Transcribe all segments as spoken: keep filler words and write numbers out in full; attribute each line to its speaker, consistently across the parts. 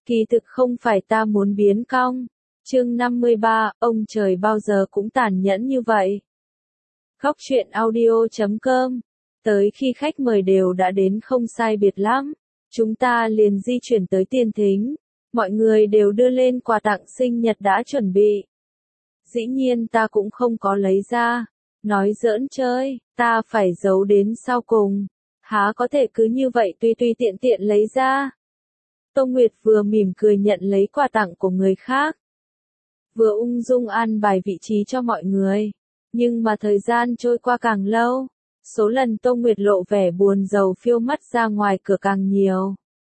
Speaker 1: Kỳ thực không phải ta muốn biến cong. Chương năm mươi ba, ông trời bao giờ cũng tàn nhẫn như vậy. Góc truyện audio chấm com. Tới khi khách mời đều đã đến không sai biệt lắm, chúng ta liền di chuyển tới tiền thính. Mọi người đều đưa lên quà tặng sinh nhật đã chuẩn bị. Dĩ nhiên ta cũng không có lấy ra. Nói giỡn chơi, ta phải giấu đến sau cùng. Há có thể cứ như vậy tùy tùy tiện tiện lấy ra. Tô Nguyệt vừa mỉm cười nhận lấy quà tặng của người khác, vừa ung dung an bài vị trí cho mọi người. Nhưng mà thời gian trôi qua càng lâu, số lần Tô Nguyệt lộ vẻ buồn rầu phiêu mắt ra ngoài cửa càng nhiều.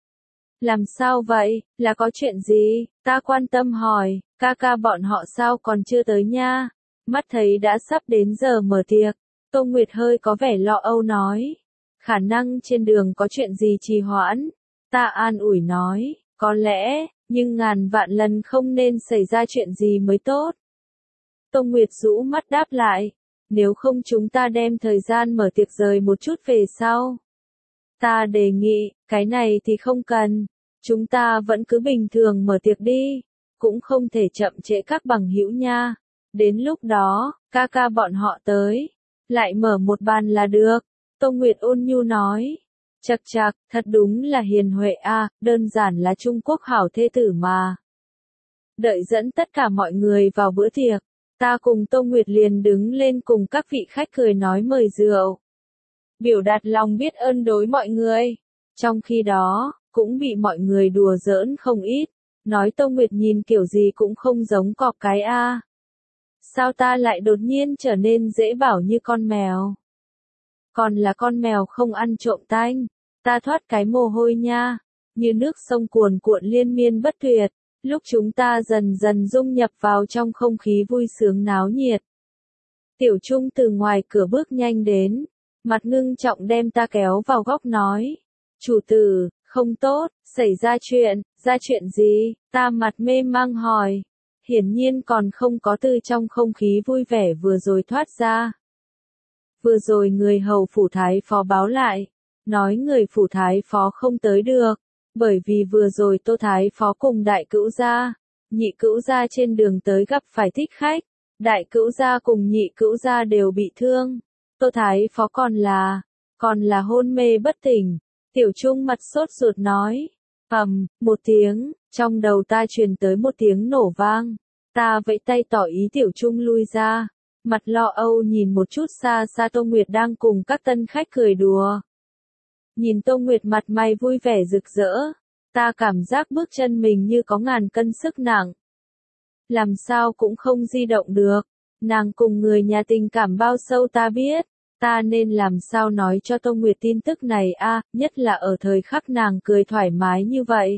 Speaker 1: Làm sao vậy, là có chuyện gì? Ta quan tâm hỏi, ca ca bọn họ sao còn chưa tới nha? Mắt thấy đã sắp đến giờ mở tiệc, Tô Nguyệt hơi có vẻ lo âu nói. Khả năng trên đường có chuyện gì trì hoãn. Ta an ủi nói, có lẽ, nhưng ngàn vạn lần không nên xảy ra chuyện gì mới tốt. Tô Nguyệt rũ mắt đáp lại, nếu không chúng ta đem thời gian mở tiệc rời một chút về sau. Ta đề nghị, cái này thì không cần, chúng ta vẫn cứ bình thường mở tiệc đi, cũng không thể chậm trễ các bằng hữu nha. Đến lúc đó, ca ca bọn họ tới, lại mở một bàn là được. Tô Nguyệt ôn nhu nói. Chậc chậc, thật đúng là hiền huệ a, à, đơn giản là Trung Quốc hảo thê tử mà. Đợi dẫn tất cả mọi người vào bữa tiệc, ta cùng Tô Nguyệt liền đứng lên cùng các vị khách cười nói mời rượu. Biểu đạt lòng biết ơn đối mọi người. Trong khi đó, cũng bị mọi người đùa giỡn không ít, nói Tô Nguyệt nhìn kiểu gì cũng không giống cọp cái a. À. Sao ta lại đột nhiên trở nên dễ bảo như con mèo? Còn là con mèo không ăn trộm tanh. Ta thoát cái mồ hôi nha, như nước sông cuồn cuộn liên miên bất tuyệt, lúc chúng ta dần dần dung nhập vào trong không khí vui sướng náo nhiệt. Tiểu Trung từ ngoài cửa bước nhanh đến, mặt ngưng trọng đem ta kéo vào góc nói. Chủ tử, không tốt, xảy ra chuyện, ra chuyện gì? Ta mặt mê mang hỏi, hiển nhiên còn không có từ trong không khí vui vẻ vừa rồi thoát ra. Vừa rồi người hầu phủ thái phó báo lại. Nói người phủ thái phó không tới được, bởi vì vừa rồi Tô thái phó cùng đại cữu gia, nhị cữu gia trên đường tới gặp phải thích khách, đại cữu gia cùng nhị cữu gia đều bị thương, Tô thái phó còn là, còn là hôn mê bất tỉnh. Tiểu Trung mặt sốt ruột nói, ầm, một tiếng, trong đầu ta truyền tới một tiếng nổ vang, ta vẫy tay tỏ ý Tiểu Trung lui ra, mặt lo âu nhìn một chút xa xa Tô Nguyệt đang cùng các tân khách cười đùa. Nhìn Tô Nguyệt mặt mày vui vẻ rực rỡ, ta cảm giác bước chân mình như có ngàn cân sức nặng. Làm sao cũng không di động được, nàng cùng người nhà tình cảm bao sâu ta biết, ta nên làm sao nói cho Tô Nguyệt tin tức này a, à, nhất là ở thời khắc nàng cười thoải mái như vậy.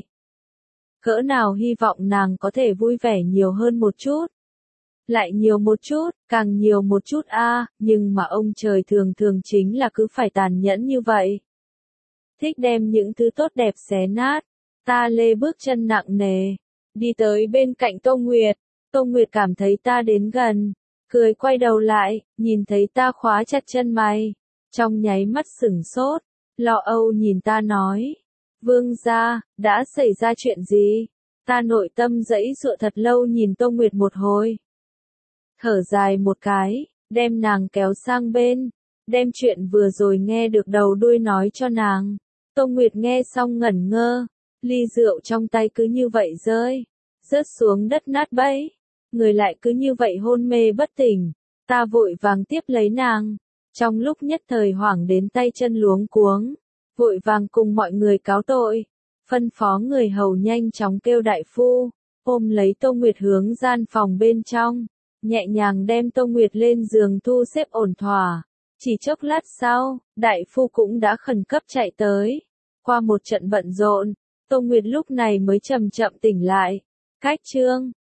Speaker 1: Cỡ nào hy vọng nàng có thể vui vẻ nhiều hơn một chút. Lại nhiều một chút, càng nhiều một chút a, à, nhưng mà ông trời thường thường chính là cứ phải tàn nhẫn như vậy. Thích đem những thứ tốt đẹp xé nát. Ta lê bước chân nặng nề, đi tới bên cạnh Tô Nguyệt. Tô Nguyệt cảm thấy ta đến gần, cười quay đầu lại, nhìn thấy ta khóa chặt chân mày, trong nháy mắt sửng sốt, lo âu nhìn ta nói, vương gia, đã xảy ra chuyện gì? Ta nội tâm dẫy dụa thật lâu nhìn Tô Nguyệt một hồi, thở dài một cái, đem nàng kéo sang bên, đem chuyện vừa rồi nghe được đầu đuôi nói cho nàng. Tô Nguyệt nghe xong ngẩn ngơ, ly rượu trong tay cứ như vậy rơi, rớt xuống đất nát bấy, người lại cứ như vậy hôn mê bất tỉnh, ta vội vàng tiếp lấy nàng, trong lúc nhất thời hoảng đến tay chân luống cuống, vội vàng cùng mọi người cáo tội, phân phó người hầu nhanh chóng kêu đại phu, ôm lấy Tô Nguyệt hướng gian phòng bên trong, nhẹ nhàng đem Tô Nguyệt lên giường thu xếp ổn thỏa. Chỉ chốc lát sau, đại phu cũng đã khẩn cấp chạy tới. Qua một trận bận rộn, Tô Nguyệt lúc này mới chậm chậm tỉnh lại. Cách chương,